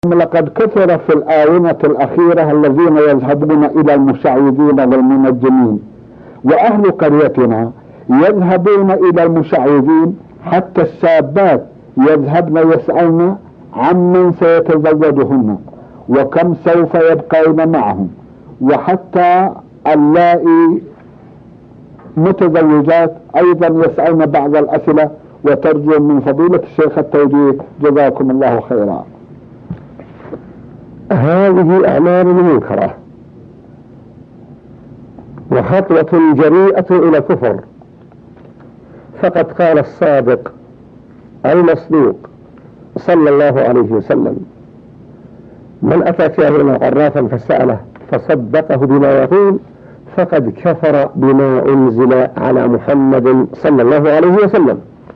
لقد كثر في الآونة الأخيرة الذين يذهبون إلى المشعوذين والمنجمين، وأهل قريتنا يذهبون إلى المشعوذين، حتى الشابات يذهبن يسألن عمن سيتزوجهن وكم سوف يبقين معهم، وحتى اللائي متزوجات أيضا يسألن بعض الأسئلة، وترجو من فضيلة الشيخ التوجيه جزاكم الله خيرا. هذه أعمال منكرة وخطوة جريئة إلى الكفر، فقد قال الصادق المصدوق صلى الله عليه وسلم: من أتى كاهنا عرافا فسأله فصدقه بما يقول فقد كفر بما أنزل على محمد صلى الله عليه وسلم.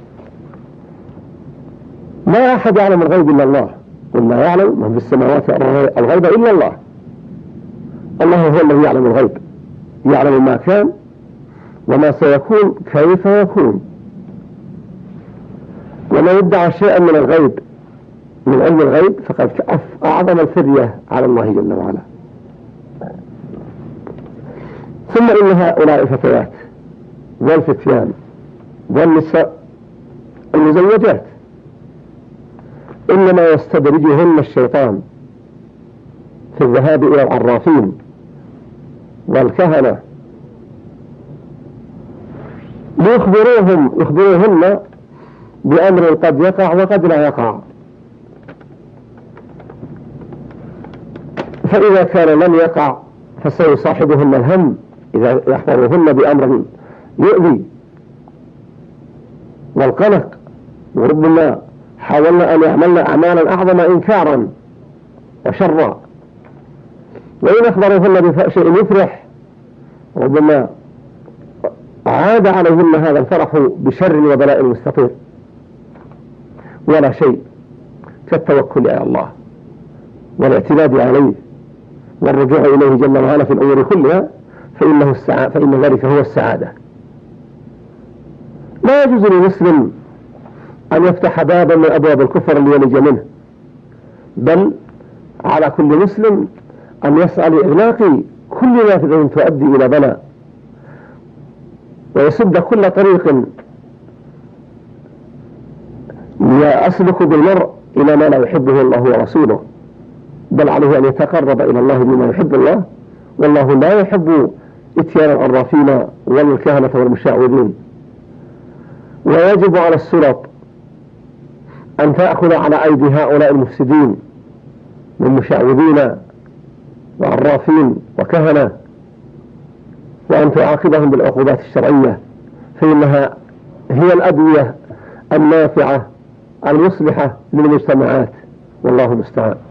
لا أحد يعلم الغيب إلا الله، قل لا يعلم من في السماوات الغيب إلا الله. الله هو الذي يعلم الغيب، يعلم ما كان وما سيكون كيف يكون. ومن يدعى شيئا من الغيب من علم الغيب فقد أعظم الفرية على الله جل وعلا. ثم إن هؤلاء الفتيات والفتيان والنساء المزوجات إنما يستدرجهن الشيطان في الذهاب إلى العرافين والكهنة يخبروهن بأمر قد يقع وقد لا يقع. فإذا كان لم يقع فسيصاحبهن الهم إذا يخبروهن بأمر يؤذي والقلق، وربما حاولنا أن يعملنا أعمالا أعظم إنكارا وشرا. وإن أخبروهن بشيء يفرح ربما عاد عليهن هذا الفرح بشر وبلاء مستطير، ولا شيء كالتوكل على الله والاعتماد عليه والرجوع إليه جل وعلا في الأمور كلها، فإن ذلك هو السعادة. لا يجوز للمسلم أن يفتح بابا من أبواب الكفر ليلج منه، بل على كل مسلم أن يسعى لإغلاق كل نافذة تؤدي إلى بلاء، ويسد كل طريق يسلك بالمرء إلى ما لا يحبه الله ورسوله، بل عليه أن يتقرب إلى الله بما يحب الله، والله لا يحب إتيان العرافين والكهنة والمشعوذين. ويجب على السلط أن تأخذ على أيدي هؤلاء المفسدين من مشعوذين وعرافين وكهنة، وأن تعاقبهم بالعقوبات الشرعية، فإنها هي الأدوية النافعة المصلحة للمجتمعات، والله المستعان.